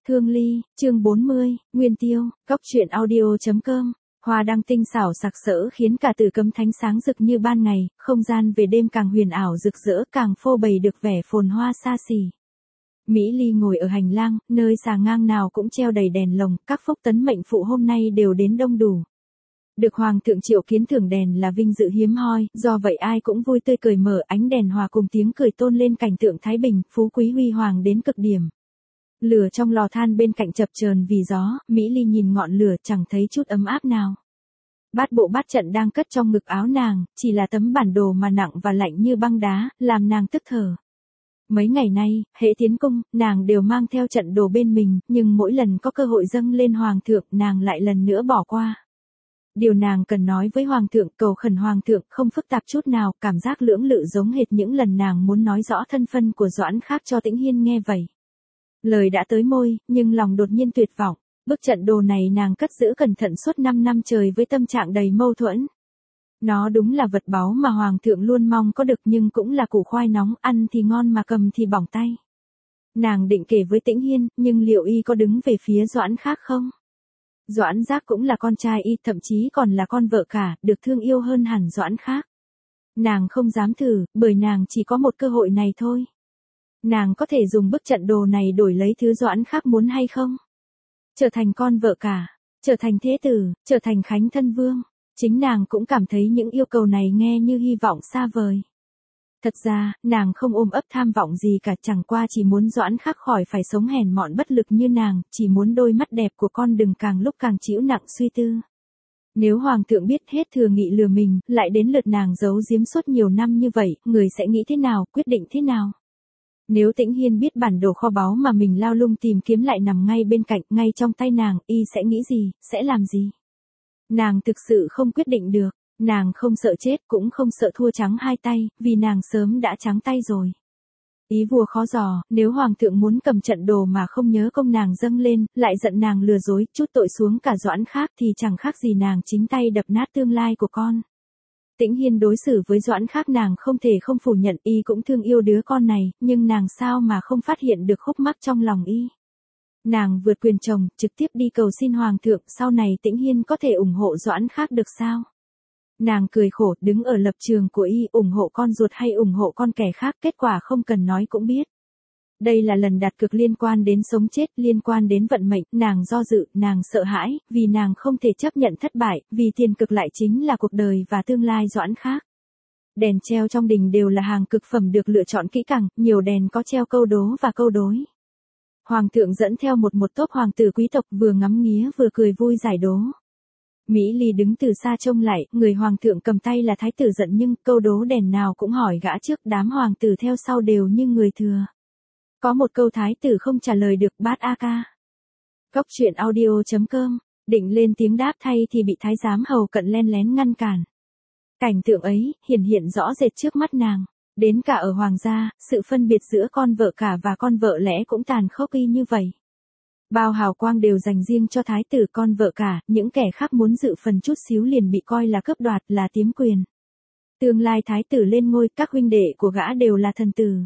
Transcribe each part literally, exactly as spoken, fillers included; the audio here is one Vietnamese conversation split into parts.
Thương Ly, chương bốn mươi, Nguyên Tiêu, Cốc truyện audio.com. Hoa đăng tinh xảo sặc sỡ khiến cả Tử Cấm Thánh sáng rực như ban ngày, không gian về đêm càng huyền ảo rực rỡ, càng phô bày được vẻ phồn hoa xa xỉ. Mỹ Ly ngồi ở hành lang, nơi xà ngang nào cũng treo đầy đèn lồng, các phúc tấn mệnh phụ hôm nay đều đến đông đủ. Được Hoàng thượng triệu kiến thưởng đèn là vinh dự hiếm hoi, do vậy ai cũng vui tươi cười mở, ánh đèn hòa cùng tiếng cười tôn lên cảnh tượng thái bình, phú quý huy hoàng đến cực điểm. Lửa trong lò than bên cạnh chập chờn vì gió, Mỹ Ly nhìn ngọn lửa chẳng thấy chút ấm áp nào. Bát bộ bát trận đang cất trong ngực áo nàng, chỉ là tấm bản đồ mà nặng và lạnh như băng đá, làm nàng tức thở. Mấy ngày nay, hễ tiến cung, nàng đều mang theo trận đồ bên mình, nhưng mỗi lần có cơ hội dâng lên Hoàng thượng, nàng lại lần nữa bỏ qua. Điều nàng cần nói với Hoàng thượng, cầu khẩn Hoàng thượng, không phức tạp chút nào, cảm giác lưỡng lự giống hệt những lần nàng muốn nói rõ thân phân của Doãn Khác cho Tĩnh Hiên nghe vậy. Lời đã tới môi, nhưng lòng đột nhiên tuyệt vọng. Bức trận đồ này nàng cất giữ cẩn thận suốt năm năm trời với tâm trạng đầy mâu thuẫn. Nó đúng là vật báu mà Hoàng thượng luôn mong có được, nhưng cũng là củ khoai nóng, ăn thì ngon mà cầm thì bỏng tay. Nàng định kể với Tĩnh Hiên, nhưng liệu y có đứng về phía Doãn Khác không? Doãn Giác cũng là con trai y, thậm chí còn là con vợ cả, được thương yêu hơn hẳn Doãn Khác. Nàng không dám thử, bởi nàng chỉ có một cơ hội này thôi. Nàng có thể dùng bức trận đồ này đổi lấy thứ Doãn Khác muốn hay không? Trở thành con vợ cả, trở thành thế tử, trở thành Khánh thân vương. Chính nàng cũng cảm thấy những yêu cầu này nghe như hy vọng xa vời. Thật ra, nàng không ôm ấp tham vọng gì cả, chẳng qua chỉ muốn Doãn Khác khỏi phải sống hèn mọn bất lực như nàng, chỉ muốn đôi mắt đẹp của con đừng càng lúc càng chịu nặng suy tư. Nếu Hoàng thượng biết hết Thừa Nghị lừa mình, lại đến lượt nàng giấu giếm suốt nhiều năm như vậy, người sẽ nghĩ thế nào, quyết định thế nào? Nếu Tĩnh Hiên biết bản đồ kho báu mà mình lao lung tìm kiếm lại nằm ngay bên cạnh, ngay trong tay nàng, y sẽ nghĩ gì, sẽ làm gì? Nàng thực sự không quyết định được, nàng không sợ chết cũng không sợ thua trắng hai tay, vì nàng sớm đã trắng tay rồi. Ý vua khó dò, nếu Hoàng thượng muốn cầm trận đồ mà không nhớ công nàng dâng lên, lại giận nàng lừa dối, chút tội xuống cả Doãn Khác thì chẳng khác gì nàng chính tay đập nát tương lai của con. Tĩnh Hiên đối xử với Doãn Khác nàng không thể không phủ nhận, y cũng thương yêu đứa con này, nhưng nàng sao mà không phát hiện được khúc mắc trong lòng y. Nàng vượt quyền chồng, trực tiếp đi cầu xin Hoàng thượng, sau này Tĩnh Hiên có thể ủng hộ Doãn Khác được sao? Nàng cười khổ, đứng ở lập trường của y, ủng hộ con ruột hay ủng hộ con kẻ khác, kết quả không cần nói cũng biết. Đây là lần đặt cược liên quan đến sống chết, liên quan đến vận mệnh, nàng do dự, nàng sợ hãi, vì nàng không thể chấp nhận thất bại, vì tiền cực lại chính là cuộc đời và tương lai Doãn Khác. Đèn treo trong đình đều là hàng cực phẩm được lựa chọn kỹ càng, nhiều đèn có treo câu đố và câu đối. Hoàng thượng dẫn theo một một tốp hoàng tử quý tộc, vừa ngắm nghía vừa cười vui giải đố. Mỹ Ly đứng từ xa trông lại, người hoàng thượng cầm tay là thái tử giận, nhưng câu đố đèn nào cũng hỏi gã trước, đám hoàng tử theo sau đều như người thừa. Có một câu thái tử không trả lời được, bát a ca. Cốc truyện audio.com, định lên tiếng đáp thay thì bị thái giám hầu cận len lén ngăn cản. Cảnh tượng ấy, hiển hiện rõ rệt trước mắt nàng. Đến cả ở hoàng gia, sự phân biệt giữa con vợ cả và con vợ lẽ cũng tàn khốc y như vậy. Bao hào quang đều dành riêng cho thái tử con vợ cả, những kẻ khác muốn dự phần chút xíu liền bị coi là cướp đoạt, là tiếm quyền. Tương lai thái tử lên ngôi, các huynh đệ của gã đều là thần tử.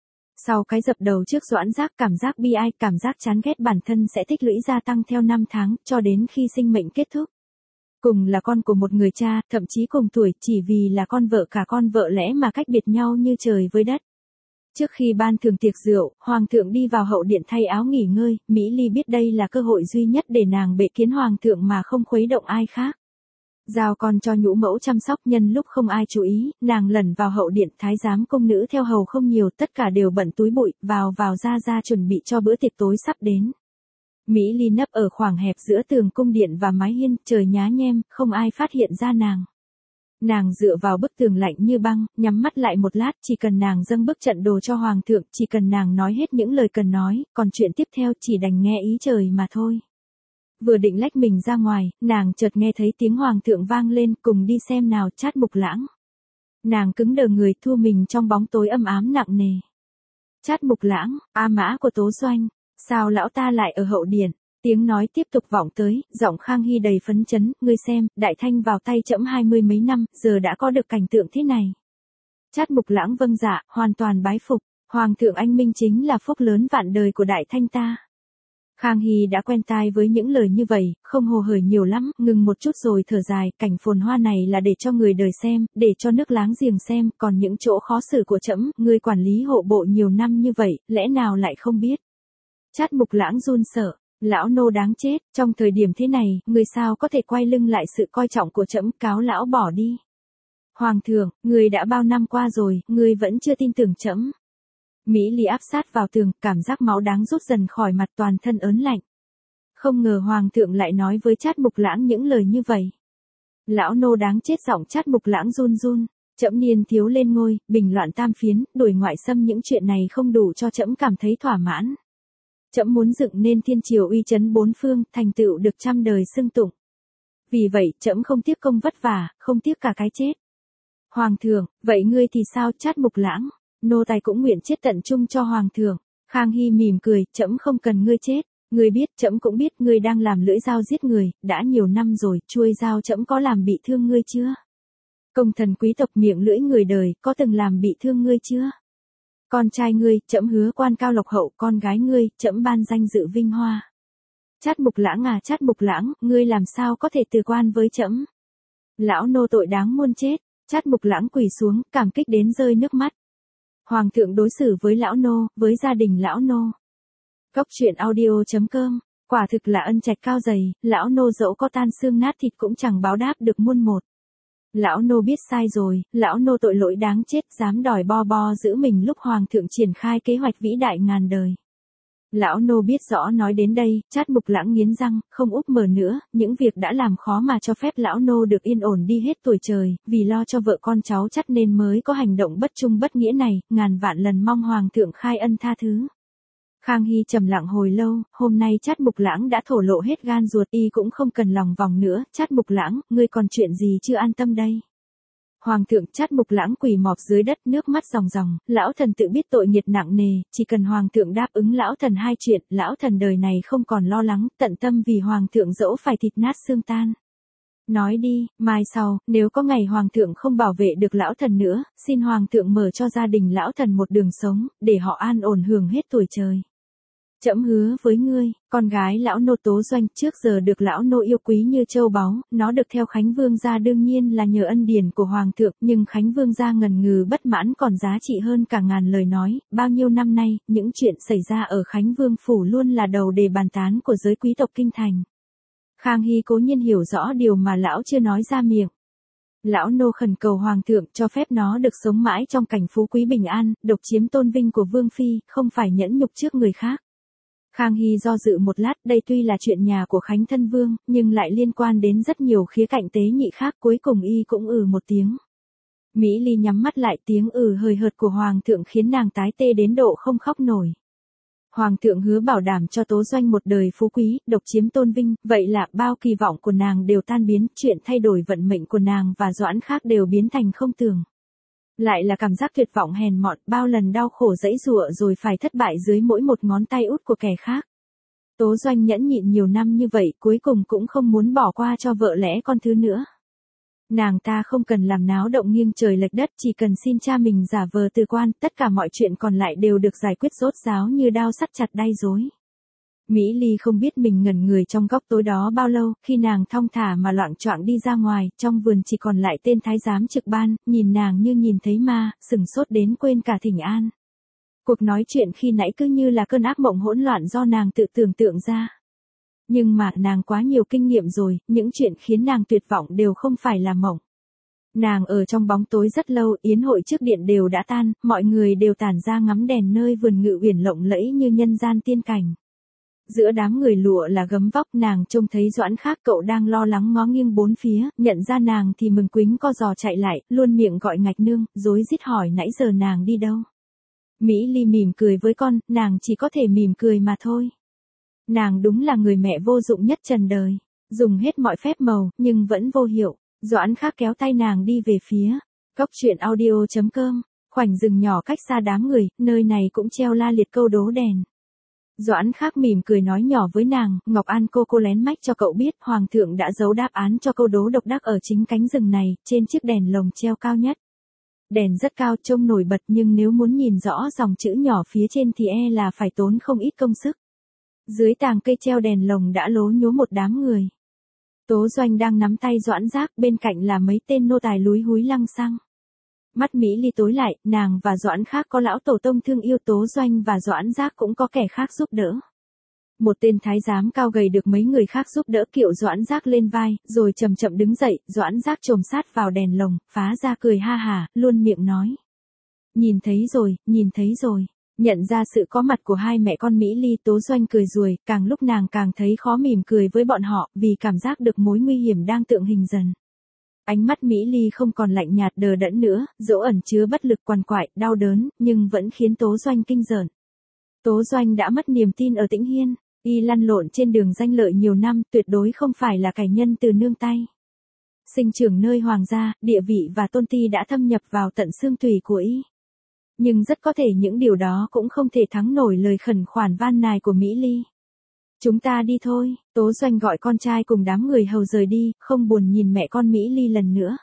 Sau cái dập đầu trước Doãn Giác, cảm giác bi ai, cảm giác chán ghét bản thân sẽ tích lũy gia tăng theo năm tháng, cho đến khi sinh mệnh kết thúc. Cùng là con của một người cha, thậm chí cùng tuổi, chỉ vì là con vợ cả con vợ lẽ mà cách biệt nhau như trời với đất. Trước khi ban thường tiệc rượu, Hoàng thượng đi vào hậu điện thay áo nghỉ ngơi, Mỹ Ly biết đây là cơ hội duy nhất để nàng bệ kiến Hoàng thượng mà không khuấy động ai khác. Giao con cho nhũ mẫu chăm sóc, nhân lúc không ai chú ý, nàng lẩn vào hậu điện, thái giám cung nữ theo hầu không nhiều, tất cả đều bận túi bụi, vào vào ra ra chuẩn bị cho bữa tiệc tối sắp đến. Mỹ Ly nấp ở khoảng hẹp giữa tường cung điện và mái hiên, trời nhá nhem, không ai phát hiện ra nàng. Nàng dựa vào bức tường lạnh như băng, nhắm mắt lại một lát, chỉ cần nàng dâng bức trận đồ cho Hoàng thượng, chỉ cần nàng nói hết những lời cần nói, còn chuyện tiếp theo chỉ đành nghe ý trời mà thôi. Vừa định lách mình ra ngoài, nàng chợt nghe thấy tiếng Hoàng thượng vang lên, cùng đi xem nào, Trát Mục Lãng. Nàng cứng đờ người, thu mình trong bóng tối âm ám nặng nề. Trát Mục Lãng, A Mã của Tố Doanh, sao lão ta lại ở hậu điện? Tiếng nói tiếp tục vọng tới, giọng Khang Hy đầy phấn chấn, ngươi xem, Đại Thanh vào tay trẫm hai mươi mấy năm, giờ đã có được cảnh tượng thế này. Trát Mục Lãng vâng dạ, hoàn toàn bái phục, Hoàng thượng anh minh chính là phúc lớn vạn đời của Đại Thanh ta. Khang Hy đã quen tai với những lời như vậy, không hồ hởi nhiều lắm, ngừng một chút rồi thở dài, cảnh phồn hoa này là để cho người đời xem, để cho nước láng giềng xem, còn những chỗ khó xử của trẫm, người quản lý hộ bộ nhiều năm như vậy, lẽ nào lại không biết. Trát Mục Lãng run sợ, lão nô đáng chết, trong thời điểm thế này, người sao có thể quay lưng lại sự coi trọng của trẫm, cáo lão bỏ đi. Hoàng thượng, người đã bao năm qua rồi, người vẫn chưa tin tưởng trẫm. Mỹ Ly áp sát vào tường, cảm giác máu đáng rút dần khỏi mặt, toàn thân ớn lạnh. Không ngờ Hoàng thượng lại nói với Trát Mục Lãng những lời như vậy. Lão nô đáng chết, giọng Trát Mục Lãng run run. Trẫm niên thiếu lên ngôi, bình loạn tam phiến, đuổi ngoại xâm, những chuyện này không đủ cho trẫm cảm thấy thỏa mãn. Trẫm muốn dựng nên thiên triều uy chấn bốn phương, thành tựu được trăm đời xưng tụng. Vì vậy, trẫm không tiếc công vất vả, không tiếc cả cái chết. Hoàng thượng, vậy ngươi thì sao? Trát Mục Lãng, nô tài cũng nguyện chết tận chung cho hoàng thượng. Khang Hy mỉm cười, trẫm không cần ngươi chết. Ngươi biết, trẫm cũng biết, ngươi đang làm lưỡi dao giết người, đã nhiều năm rồi, chuôi dao trẫm có làm bị thương ngươi chưa? Công thần quý tộc miệng lưỡi người đời, có từng làm bị thương ngươi chưa? Con trai ngươi, trẫm hứa quan cao lộc hậu, con gái ngươi, trẫm ban danh dự vinh hoa. Trát Mục Lãng à, Trát Mục Lãng, ngươi làm sao có thể từ quan với trẫm? Lão nô tội đáng muôn chết. Trát Mục Lãng quỳ xuống, cảm kích đến rơi nước mắt. Hoàng thượng đối xử với lão nô, với gia đình lão nô. Cốc truyện audio chấm com, quả thực là ân trạch cao dày, lão nô dẫu có tan xương nát thịt cũng chẳng báo đáp được muôn một. Lão nô biết sai rồi, lão nô tội lỗi đáng chết, dám đòi bo bo giữ mình lúc hoàng thượng triển khai kế hoạch vĩ đại ngàn đời. Lão nô biết rõ. Nói đến đây, Trát Mục Lãng nghiến răng, không úp mở nữa, những việc đã làm khó mà cho phép lão nô được yên ổn đi hết tuổi trời, vì lo cho vợ con cháu chắt nên mới có hành động bất trung bất nghĩa này, ngàn vạn lần mong hoàng thượng khai ân tha thứ. Khang Hy trầm lặng hồi lâu, hôm nay Trát Mục Lãng đã thổ lộ hết gan ruột, y cũng không cần lòng vòng nữa. Trát Mục Lãng, ngươi còn chuyện gì chưa an tâm đây? Hoàng thượng. Trát Mục Lãng quỳ mọp dưới đất, nước mắt ròng ròng, lão thần tự biết tội nghiệp nặng nề, chỉ cần hoàng thượng đáp ứng lão thần hai chuyện, lão thần đời này không còn lo lắng, tận tâm vì hoàng thượng dẫu phải thịt nát xương tan. Nói đi, mai sau, nếu có ngày hoàng thượng không bảo vệ được lão thần nữa, xin hoàng thượng mở cho gia đình lão thần một đường sống, để họ an ổn hưởng hết tuổi trời. Trẫm hứa với ngươi, con gái lão nô Tố Doanh trước giờ được lão nô yêu quý như châu báu, nó được theo Khánh Vương gia đương nhiên là nhờ ân điển của hoàng thượng, nhưng Khánh Vương gia ngần ngừ bất mãn còn giá trị hơn cả ngàn lời nói, bao nhiêu năm nay, những chuyện xảy ra ở Khánh Vương phủ luôn là đầu đề bàn tán của giới quý tộc kinh thành. Khang Hy cố nhiên hiểu rõ điều mà lão chưa nói ra miệng. Lão nô khẩn cầu hoàng thượng cho phép nó được sống mãi trong cảnh phú quý bình an, độc chiếm tôn vinh của vương phi, không phải nhẫn nhục trước người khác. Khang Hy do dự một lát, đây tuy là chuyện nhà của Khánh thân vương, nhưng lại liên quan đến rất nhiều khía cạnh tế nhị khác, cuối cùng y cũng ừ một tiếng. Mỹ Ly nhắm mắt lại, tiếng ừ hơi hợt của hoàng thượng khiến nàng tái tê đến độ không khóc nổi. Hoàng thượng hứa bảo đảm cho Tố Doanh một đời phú quý, độc chiếm tôn vinh, vậy là bao kỳ vọng của nàng đều tan biến, chuyện thay đổi vận mệnh của nàng và Doãn khác đều biến thành không tưởng. Lại là cảm giác tuyệt vọng hèn mọn, bao lần đau khổ dẫy dụa rồi phải thất bại dưới mỗi một ngón tay út của kẻ khác. Tố Doanh nhẫn nhịn nhiều năm như vậy, cuối cùng cũng không muốn bỏ qua cho vợ lẽ con thứ nữa. Nàng ta không cần làm náo động nghiêng trời lệch đất, chỉ cần xin cha mình giả vờ từ quan, tất cả mọi chuyện còn lại đều được giải quyết rốt ráo như đao sắt chặt đay rối. Mỹ Ly không biết mình ngẩn người trong góc tối đó bao lâu, khi nàng thong thả mà loạng choạng đi ra ngoài, trong vườn chỉ còn lại tên thái giám trực ban, nhìn nàng như nhìn thấy ma, sừng sốt đến quên cả thỉnh an. Cuộc nói chuyện khi nãy cứ như là cơn ác mộng hỗn loạn do nàng tự tưởng tượng ra. Nhưng mà nàng quá nhiều kinh nghiệm rồi, những chuyện khiến nàng tuyệt vọng đều không phải là mộng. Nàng ở trong bóng tối rất lâu, yến hội trước điện đều đã tan, mọi người đều tản ra ngắm đèn nơi vườn ngự uyển lộng lẫy như nhân gian tiên cảnh. Giữa đám người lụa là gấm vóc, nàng trông thấy Doãn khác, cậu đang lo lắng ngó nghiêng bốn phía, nhận ra nàng thì mừng quính co giò chạy lại, luôn miệng gọi ngạch nương, rối rít hỏi nãy giờ nàng đi đâu. Mỹ Ly mỉm cười với con, nàng chỉ có thể mỉm cười mà thôi. Nàng đúng là người mẹ vô dụng nhất trần đời, dùng hết mọi phép màu, nhưng vẫn vô hiệu. Doãn khác kéo tay nàng đi về phía cốc truyện audio chấm com, khoảnh rừng nhỏ cách xa đám người, nơi này cũng treo la liệt câu đố đèn. Doãn khác mỉm cười nói nhỏ với nàng, Ngọc An cô cô lén mách cho cậu biết, hoàng thượng đã giấu đáp án cho câu đố độc đắc ở chính cánh rừng này, trên chiếc đèn lồng treo cao nhất. Đèn rất cao trông nổi bật nhưng nếu muốn nhìn rõ dòng chữ nhỏ phía trên thì e là phải tốn không ít công sức. Dưới tàng cây treo đèn lồng đã lố nhố một đám người. Tố Doanh đang nắm tay Doãn Giác, bên cạnh là mấy tên nô tài lúi húi lăng xăng. Mắt Mỹ Ly tối lại, nàng và Doãn Khác có lão tổ tông thương yêu Tố Doanh và Doãn Giác cũng có kẻ khác giúp đỡ. Một tên thái giám cao gầy được mấy người khác giúp đỡ kiệu Doãn Giác lên vai, rồi chậm chậm đứng dậy, Doãn Giác chồm sát vào đèn lồng, phá ra cười ha hả, luôn miệng nói. Nhìn thấy rồi, nhìn thấy rồi. Nhận ra sự có mặt của hai mẹ con Mỹ Ly, Tố Doanh cười ruồi, càng lúc nàng càng thấy khó mỉm cười với bọn họ, vì cảm giác được mối nguy hiểm đang tượng hình dần. Ánh mắt Mỹ Ly không còn lạnh nhạt đờ đẫn nữa, dỗ ẩn chứa bất lực quằn quại, đau đớn, nhưng vẫn khiến Tố Doanh kinh rợn. Tố Doanh đã mất niềm tin ở Tĩnh Hiên, y lăn lộn trên đường danh lợi nhiều năm, tuyệt đối không phải là cải nhân từ nương tay. Sinh trưởng nơi hoàng gia, địa vị và tôn ti đã thâm nhập vào tận xương tủy của y. Nhưng rất có thể những điều đó cũng không thể thắng nổi lời khẩn khoản van nài của Mỹ Ly. Chúng ta đi thôi, Tố Doanh gọi con trai cùng đám người hầu rời đi, không buồn nhìn mẹ con Mỹ Ly lần nữa.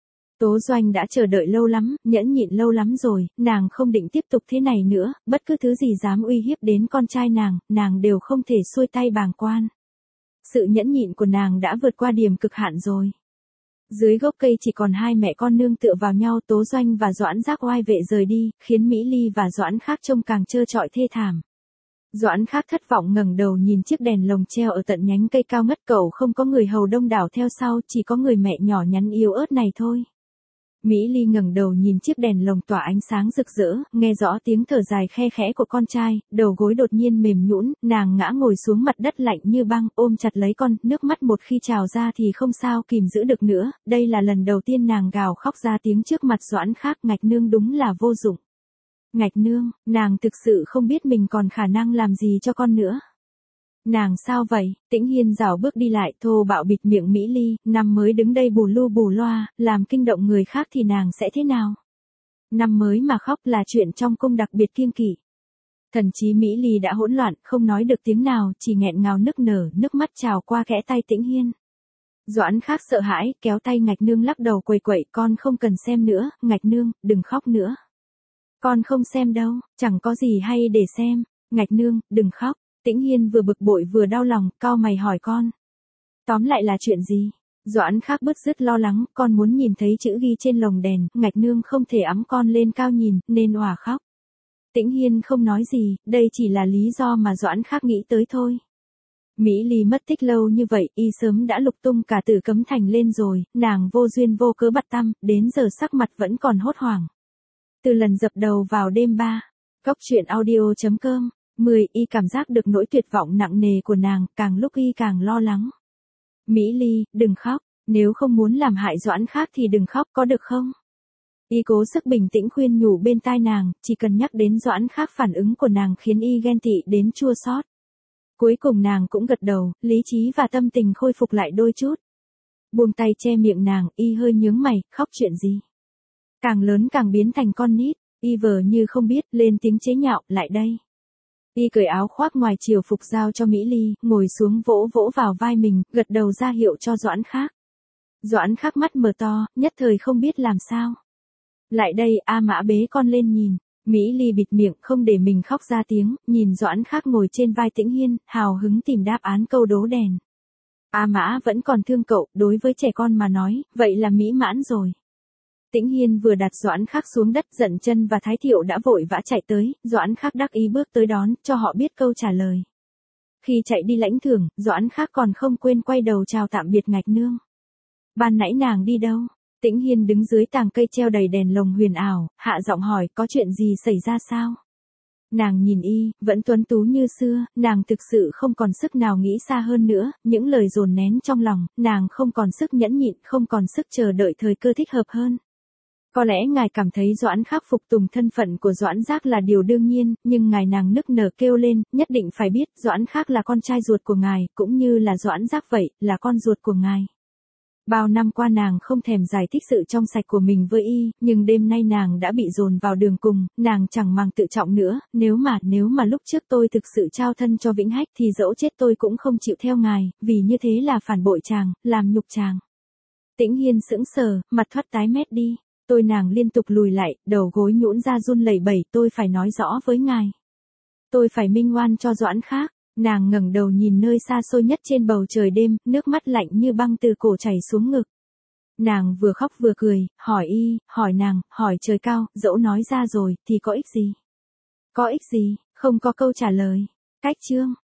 Tố Doanh đã chờ đợi lâu lắm, nhẫn nhịn lâu lắm rồi, nàng không định tiếp tục thế này nữa, bất cứ thứ gì dám uy hiếp đến con trai nàng, nàng đều không thể xuôi tay bàng quan. Sự nhẫn nhịn của nàng đã vượt qua điểm cực hạn rồi. Dưới gốc cây chỉ còn hai mẹ con nương tựa vào nhau, Tố Doanh và Doãn Giác oai vệ rời đi, khiến Mỹ Ly và Doãn Khác trông càng trơ trọi thê thảm. Doãn Khác thất vọng ngẩng đầu nhìn chiếc đèn lồng treo ở tận nhánh cây cao ngất, cậu không có người hầu đông đảo theo sau, chỉ có người mẹ nhỏ nhắn yếu ớt này thôi. Mỹ Ly ngẩng đầu nhìn chiếc đèn lồng tỏa ánh sáng rực rỡ, nghe rõ tiếng thở dài khe khẽ của con trai, đầu gối đột nhiên mềm nhũn, nàng ngã ngồi xuống mặt đất lạnh như băng, ôm chặt lấy con, nước mắt một khi trào ra thì không sao kìm giữ được nữa, đây là lần đầu tiên nàng gào khóc ra tiếng trước mặt Doãn Khác, Ngạch nương đúng là vô dụng. Ngạch nương, nàng thực sự không biết mình còn khả năng làm gì cho con nữa. Nàng sao vậy? Tĩnh Hiên rảo bước đi lại, thô bạo bịt miệng Mỹ Ly, năm mới đứng đây bù lu bù loa, làm kinh động người khác thì nàng sẽ thế nào? Năm mới mà khóc là chuyện trong cung đặc biệt kiêng kỵ. Thần trí Mỹ Ly đã hỗn loạn, không nói được tiếng nào, chỉ nghẹn ngào nức nở, nước mắt trào qua kẽ tay Tĩnh Hiên. Doãn Khác sợ hãi, kéo tay Ngạch nương lắc đầu quầy quậy, con không cần xem nữa, Ngạch nương, đừng khóc nữa. Con không xem đâu, chẳng có gì hay để xem, Ngạch nương, đừng khóc. Tĩnh Hiên vừa bực bội vừa đau lòng, cau mày hỏi con. Tóm lại là chuyện gì? Doãn Khác bứt rứt lo lắng, con muốn nhìn thấy chữ ghi trên lồng đèn, Ngạch nương không thể ẵm con lên cao nhìn, nên òa khóc. Tĩnh Hiên không nói gì, đây chỉ là lý do mà Doãn Khác nghĩ tới thôi. Mỹ Ly mất tích lâu như vậy, y sớm đã lục tung cả Tử Cấm Thành lên rồi, nàng vô duyên vô cớ bặt tăm, đến giờ sắc mặt vẫn còn hốt hoảng. Từ lần dập đầu vào đêm ba, Cóc truyện audio chấm com. mười Y cảm giác được nỗi tuyệt vọng nặng nề của nàng, càng lúc y càng lo lắng. Mỹ Ly, đừng khóc, nếu không muốn làm hại Doãn Khác thì đừng khóc có được không? Y cố sức bình tĩnh khuyên nhủ bên tai nàng, chỉ cần nhắc đến Doãn Khác phản ứng của nàng khiến y ghen tị đến chua xót. Cuối cùng nàng cũng gật đầu, lý trí và tâm tình khôi phục lại đôi chút. Buông tay che miệng nàng, y hơi nhướng mày, khóc chuyện gì? Càng lớn càng biến thành con nít, y vờ như không biết, lên tiếng chế nhạo, lại đây. Y cởi áo khoác ngoài chiều phục giao cho Mỹ Ly, ngồi xuống vỗ vỗ vào vai mình, gật đầu ra hiệu cho Doãn Khác. Doãn Khác mắt mở to, nhất thời không biết làm sao. Lại đây, A Mã bế con lên nhìn. Mỹ Ly bịt miệng không để mình khóc ra tiếng, nhìn Doãn Khác ngồi trên vai Tĩnh Hiên, hào hứng tìm đáp án câu đố đèn. A Mã vẫn còn thương cậu, đối với trẻ con mà nói, vậy là mỹ mãn rồi. Tĩnh Hiên vừa đặt Doãn Khác xuống đất, Dận Chân và Thái Thiệu đã vội vã chạy tới, Doãn Khác đắc ý bước tới đón, cho họ biết câu trả lời. Khi chạy đi lãnh thưởng, Doãn Khác còn không quên quay đầu chào tạm biệt Ngạch nương. Ban nãy nàng đi đâu? Tĩnh Hiên đứng dưới tàng cây treo đầy đèn lồng huyền ảo, hạ giọng hỏi, có chuyện gì xảy ra sao? Nàng nhìn y, vẫn tuấn tú như xưa, nàng thực sự không còn sức nào nghĩ xa hơn nữa, những lời dồn nén trong lòng, nàng không còn sức nhẫn nhịn, không còn sức chờ đợi thời cơ thích hợp hơn. Có lẽ ngài cảm thấy Doãn Khác phục tùng thân phận của Doãn Giác là điều đương nhiên, nhưng ngài nàng nức nở kêu lên, nhất định phải biết, Doãn Khác là con trai ruột của ngài, cũng như là Doãn Giác vậy, là con ruột của ngài. Bao năm qua nàng không thèm giải thích sự trong sạch của mình với y, nhưng đêm nay nàng đã bị dồn vào đường cùng, nàng chẳng màng tự trọng nữa, nếu mà, nếu mà lúc trước tôi thực sự trao thân cho Vĩnh Hách thì dẫu chết tôi cũng không chịu theo ngài, vì như thế là phản bội chàng, làm nhục chàng. Tĩnh Hiên sững sờ, mặt thoát tái mét đi. Tôi nàng liên tục lùi lại, đầu gối nhũn ra run lẩy bẩy, tôi phải nói rõ với ngài. Tôi phải minh oan cho Doãn Khác. Nàng ngẩng đầu nhìn nơi xa xôi nhất trên bầu trời đêm, nước mắt lạnh như băng từ cổ chảy xuống ngực. Nàng vừa khóc vừa cười, hỏi y, hỏi nàng, hỏi trời cao, dẫu nói ra rồi, thì có ích gì? Có ích gì? Không có câu trả lời. Cách chương.